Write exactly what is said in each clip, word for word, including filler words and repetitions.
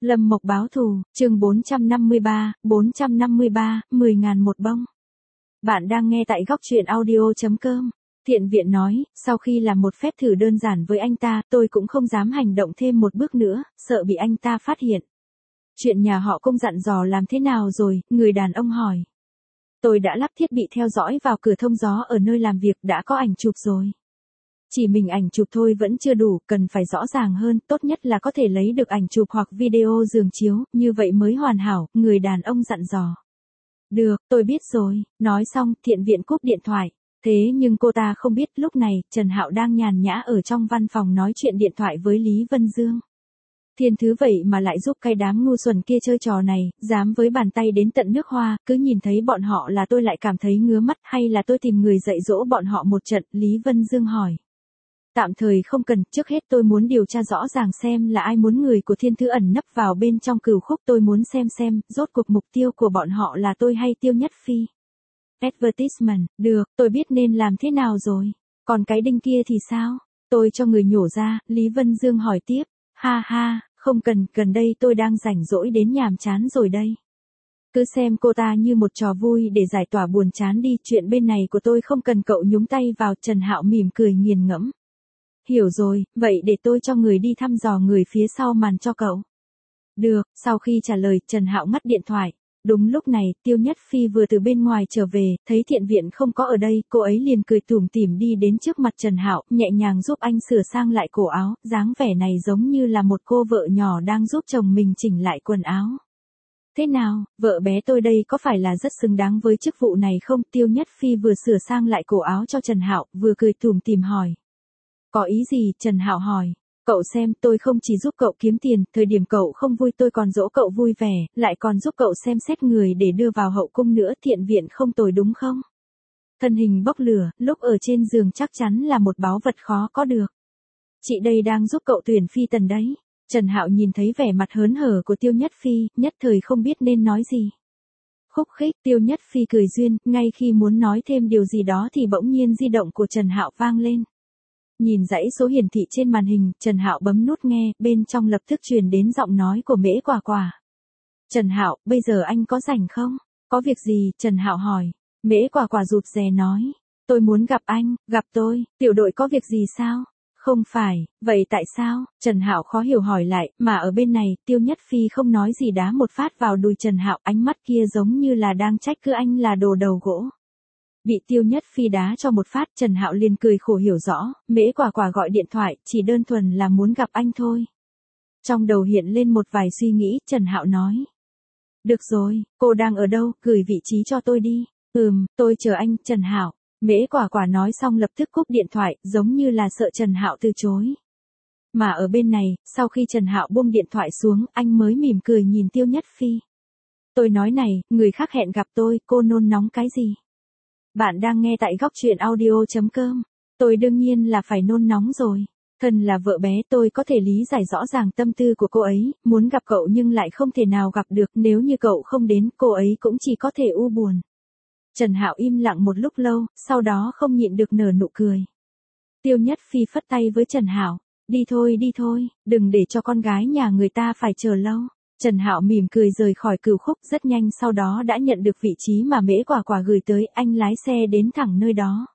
Lâm Mộc báo thù, chương bốn trăm năm mươi ba, bốn trăm năm mươi ba, mười ngàn một bông. Bạn đang nghe tại góc truyện audio chấm com. Thiện viện nói, sau khi làm một phép thử đơn giản với anh ta, tôi cũng không dám hành động thêm một bước nữa, sợ bị anh ta phát hiện. Chuyện nhà họ Công dặn dò làm thế nào rồi, người đàn ông hỏi. Tôi đã lắp thiết bị theo dõi vào cửa thông gió ở nơi làm việc, đã có ảnh chụp rồi. Chỉ mình ảnh chụp thôi vẫn chưa đủ, cần phải rõ ràng hơn, tốt nhất là có thể lấy được ảnh chụp hoặc video giường chiếu, như vậy mới hoàn hảo, người đàn ông dặn dò. Được, tôi biết rồi, nói xong, thiện viện cúp điện thoại. Thế nhưng cô ta không biết lúc này, Trần Hạo đang nhàn nhã ở trong văn phòng nói chuyện điện thoại với Lý Vân Dương. Thiên thứ vậy mà lại giúp cái đám ngu xuẩn kia chơi trò này, dám với bàn tay đến tận nước hoa, cứ nhìn thấy bọn họ là tôi lại cảm thấy ngứa mắt, hay là tôi tìm người dạy dỗ bọn họ một trận, Lý Vân Dương hỏi. Tạm thời không cần, trước hết tôi muốn điều tra rõ ràng xem là ai muốn người của Thiên Thứ ẩn nấp vào bên trong cửu khúc, tôi muốn xem xem, rốt cuộc mục tiêu của bọn họ là tôi hay Tiêu Nhất Phi. Advertisement, được, tôi biết nên làm thế nào rồi. Còn cái đinh kia thì sao? Tôi cho người nhổ ra, Lý Vân Dương hỏi tiếp. Ha ha, không cần, gần đây tôi đang rảnh rỗi đến nhàm chán rồi đây. Cứ xem cô ta như một trò vui để giải tỏa buồn chán đi, chuyện bên này của tôi không cần cậu nhúng tay vào, Trần Hạo mỉm cười nghiền ngẫm. Hiểu rồi, vậy để tôi cho người đi thăm dò người phía sau màn cho cậu. Được, sau khi trả lời, Trần Hạo ngắt điện thoại. Đúng lúc này, Tiêu Nhất Phi vừa từ bên ngoài trở về, thấy thiện viện không có ở đây, cô ấy liền cười tủm tỉm đi đến trước mặt Trần Hạo, nhẹ nhàng giúp anh sửa sang lại cổ áo, dáng vẻ này giống như là một cô vợ nhỏ đang giúp chồng mình chỉnh lại quần áo. Thế nào, vợ bé tôi đây có phải là rất xứng đáng với chức vụ này không? Tiêu Nhất Phi vừa sửa sang lại cổ áo cho Trần Hạo, vừa cười tủm tỉm hỏi. Có ý gì? Trần Hạo hỏi. Cậu xem, tôi không chỉ giúp cậu kiếm tiền, thời điểm cậu không vui tôi còn dỗ cậu vui vẻ, lại còn giúp cậu xem xét người để đưa vào hậu cung nữa, thiện viện không tồi đúng không? Thân hình bốc lửa, lúc ở trên giường chắc chắn là một báu vật khó có được. Chị đây đang giúp cậu tuyển phi tần đấy. Trần Hạo nhìn thấy vẻ mặt hớn hở của Tiêu Nhất Phi, nhất thời không biết nên nói gì. Khúc khích, Tiêu Nhất Phi cười duyên, ngay khi muốn nói thêm điều gì đó thì bỗng nhiên di động của Trần Hạo vang lên. Nhìn dãy số hiển thị trên màn hình, Trần Hạo bấm nút nghe, bên trong lập tức truyền đến giọng nói của Mễ Quả Quả. Trần Hạo, bây giờ anh có rảnh không? Có việc gì? Trần Hạo hỏi. Mễ Quả Quả rụt rè nói. Tôi muốn gặp anh, gặp tôi, tiểu đội có việc gì sao? Không phải, vậy tại sao? Trần Hạo khó hiểu hỏi lại, mà ở bên này, Tiêu Nhất Phi không nói gì đá một phát vào đùi Trần Hạo, ánh mắt kia giống như là đang trách cứ anh là đồ đầu gỗ. Bị Tiêu Nhất Phi đá cho một phát, Trần Hạo liền cười khổ hiểu rõ, Mễ Quả Quả gọi điện thoại, chỉ đơn thuần là muốn gặp anh thôi. Trong đầu hiện lên một vài suy nghĩ, Trần Hạo nói. Được rồi, cô đang ở đâu, gửi vị trí cho tôi đi. Ừm, tôi chờ anh, Trần Hạo. Mễ Quả Quả nói xong lập tức cúp điện thoại, giống như là sợ Trần Hạo từ chối. Mà ở bên này, sau khi Trần Hạo buông điện thoại xuống, anh mới mỉm cười nhìn Tiêu Nhất Phi. Tôi nói này, người khác hẹn gặp tôi, cô nôn nóng cái gì? Bạn đang nghe tại góc truyện audio chấm com. Tôi đương nhiên là phải nôn nóng rồi. Thân là vợ bé tôi có thể lý giải rõ ràng tâm tư của cô ấy, muốn gặp cậu nhưng lại không thể nào gặp được, nếu như cậu không đến, cô ấy cũng chỉ có thể u buồn. Trần Hạo im lặng một lúc lâu, sau đó không nhịn được nở nụ cười. Tiêu Nhất Phi phất tay với Trần Hạo, đi thôi đi thôi, đừng để cho con gái nhà người ta phải chờ lâu. Trần Hạo mỉm cười rời khỏi cửu khúc, rất nhanh sau đó đã nhận được vị trí mà Mễ Quả Quả gửi tới, anh lái xe đến thẳng nơi đó.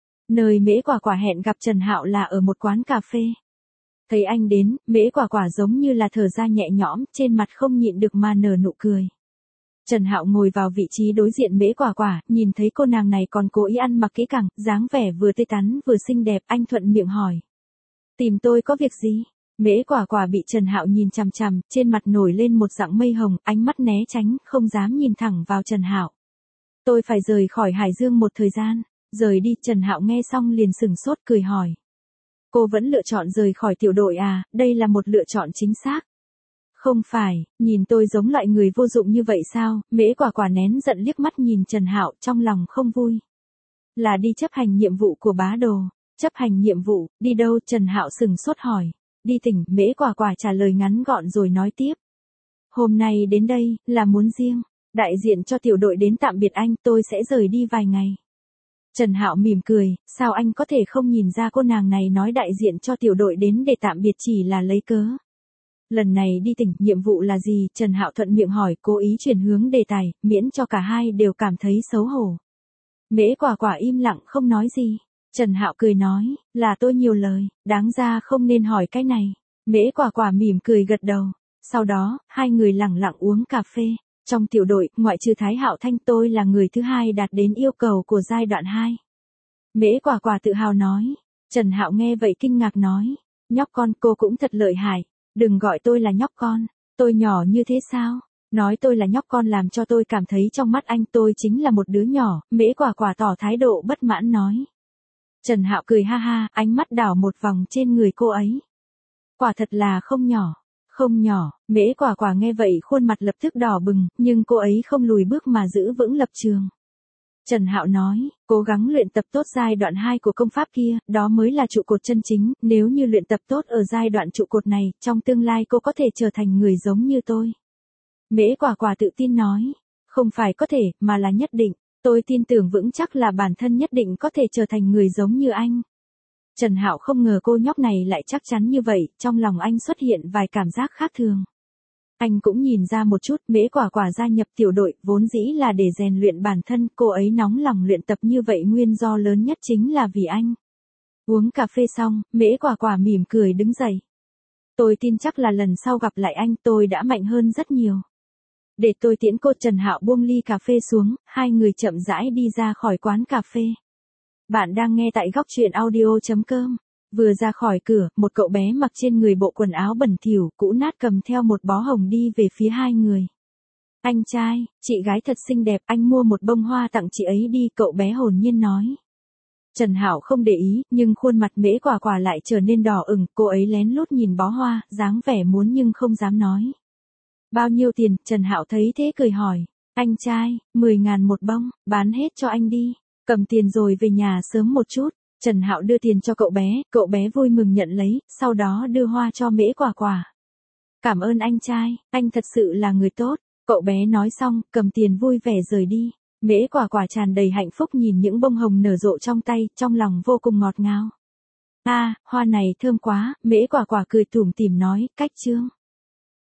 Nơi Mễ Quả Quả hẹn gặp Trần Hạo là ở một quán cà phê. Thấy anh đến, Mễ Quả Quả giống như là thở ra nhẹ nhõm, trên mặt không nhịn được mà nở nụ cười. Trần Hạo ngồi vào vị trí đối diện Mễ Quả Quả, nhìn thấy cô nàng này còn cố ý ăn mặc kỹ càng, dáng vẻ vừa tươi tắn vừa xinh đẹp, anh thuận miệng hỏi. Tìm tôi có việc gì? Mễ Quả Quả bị Trần Hạo nhìn chằm chằm, trên mặt nổi lên một dạng mây hồng, ánh mắt né tránh, không dám nhìn thẳng vào Trần Hạo. Tôi phải rời khỏi Hải Dương một thời gian. Rời đi, Trần Hạo nghe xong liền sừng sốt cười hỏi. Cô vẫn lựa chọn rời khỏi tiểu đội à, đây là một lựa chọn chính xác. Không phải, nhìn tôi giống loại người vô dụng như vậy sao? Mễ Quả Quả nén giận liếc mắt nhìn Trần Hạo, trong lòng không vui. Là đi chấp hành nhiệm vụ của bá đồ. Chấp hành nhiệm vụ, đi đâu? Trần Hạo sừng sốt hỏi. Đi tỉnh, Mễ Quả Quả trả lời ngắn gọn rồi nói tiếp. Hôm nay đến đây, là muốn riêng, đại diện cho tiểu đội đến tạm biệt anh, tôi sẽ rời đi vài ngày. Trần Hạo mỉm cười, sao anh có thể không nhìn ra cô nàng này nói đại diện cho tiểu đội đến để tạm biệt chỉ là lấy cớ. Lần này đi tỉnh, nhiệm vụ là gì? Trần Hạo thuận miệng hỏi, cố ý chuyển hướng đề tài, miễn cho cả hai đều cảm thấy xấu hổ. Mễ Quả Quả im lặng không nói gì. Trần Hạo cười nói, là tôi nhiều lời, đáng ra không nên hỏi cái này. Mễ Quả Quả mỉm cười gật đầu. Sau đó, hai người lẳng lặng uống cà phê. Trong tiểu đội, ngoại trừ Thái Hạo Thanh, tôi là người thứ hai đạt đến yêu cầu của giai đoạn hai. Mễ Quả Quả tự hào nói. Trần Hạo nghe vậy kinh ngạc nói, nhóc con, cô cũng thật lợi hại, đừng gọi tôi là nhóc con, tôi nhỏ như thế sao? Nói tôi là nhóc con làm cho tôi cảm thấy trong mắt anh tôi chính là một đứa nhỏ. Mễ Quả Quả tỏ thái độ bất mãn nói. Trần Hạo cười ha ha, ánh mắt đảo một vòng trên người cô ấy. Quả thật là không nhỏ, không nhỏ. Mễ Quả Quả nghe vậy khuôn mặt lập tức đỏ bừng, nhưng cô ấy không lùi bước mà giữ vững lập trường. Trần Hạo nói, cố gắng luyện tập tốt giai đoạn hai của công pháp kia, đó mới là trụ cột chân chính, nếu như luyện tập tốt ở giai đoạn trụ cột này, trong tương lai cô có thể trở thành người giống như tôi. Mễ Quả Quả tự tin nói, không phải có thể, mà là nhất định, tôi tin tưởng vững chắc là bản thân nhất định có thể trở thành người giống như anh. Trần Hạo không ngờ cô nhóc này lại chắc chắn như vậy, trong lòng anh xuất hiện vài cảm giác khác thường. Anh cũng nhìn ra một chút, Mễ Quả Quả gia nhập tiểu đội, vốn dĩ là để rèn luyện bản thân, cô ấy nóng lòng luyện tập như vậy nguyên do lớn nhất chính là vì anh. Uống cà phê xong, Mễ Quả Quả mỉm cười đứng dậy. Tôi tin chắc là lần sau gặp lại anh tôi đã mạnh hơn rất nhiều. Để tôi tiễn cô. Trần Hạo buông ly cà phê xuống, hai người chậm rãi đi ra khỏi quán cà phê. Bạn đang nghe tại góc truyện audio chấm com. Vừa ra khỏi cửa, một cậu bé mặc trên người bộ quần áo bẩn thỉu, cũ nát cầm theo một bó hồng đi về phía hai người. Anh trai, chị gái thật xinh đẹp, anh mua một bông hoa tặng chị ấy đi, cậu bé hồn nhiên nói. Trần Hạo không để ý, nhưng khuôn mặt Mễ Quả Quả lại trở nên đỏ ửng, cô ấy lén lút nhìn bó hoa, dáng vẻ muốn nhưng không dám nói. Bao nhiêu tiền? Trần Hạo thấy thế cười hỏi. Anh trai, mười ngàn một bông, bán hết cho anh đi, cầm tiền rồi về nhà sớm một chút. Trần Hạo đưa tiền cho cậu bé, cậu bé vui mừng nhận lấy, sau đó đưa hoa cho Mễ Quả Quả. Cảm ơn anh trai, anh thật sự là người tốt. Cậu bé nói xong, cầm tiền vui vẻ rời đi. Mễ Quả Quả tràn đầy hạnh phúc nhìn những bông hồng nở rộ trong tay, trong lòng vô cùng ngọt ngào. A, à, hoa này thơm quá. Mễ Quả Quả cười tủm tỉm nói, cách chương.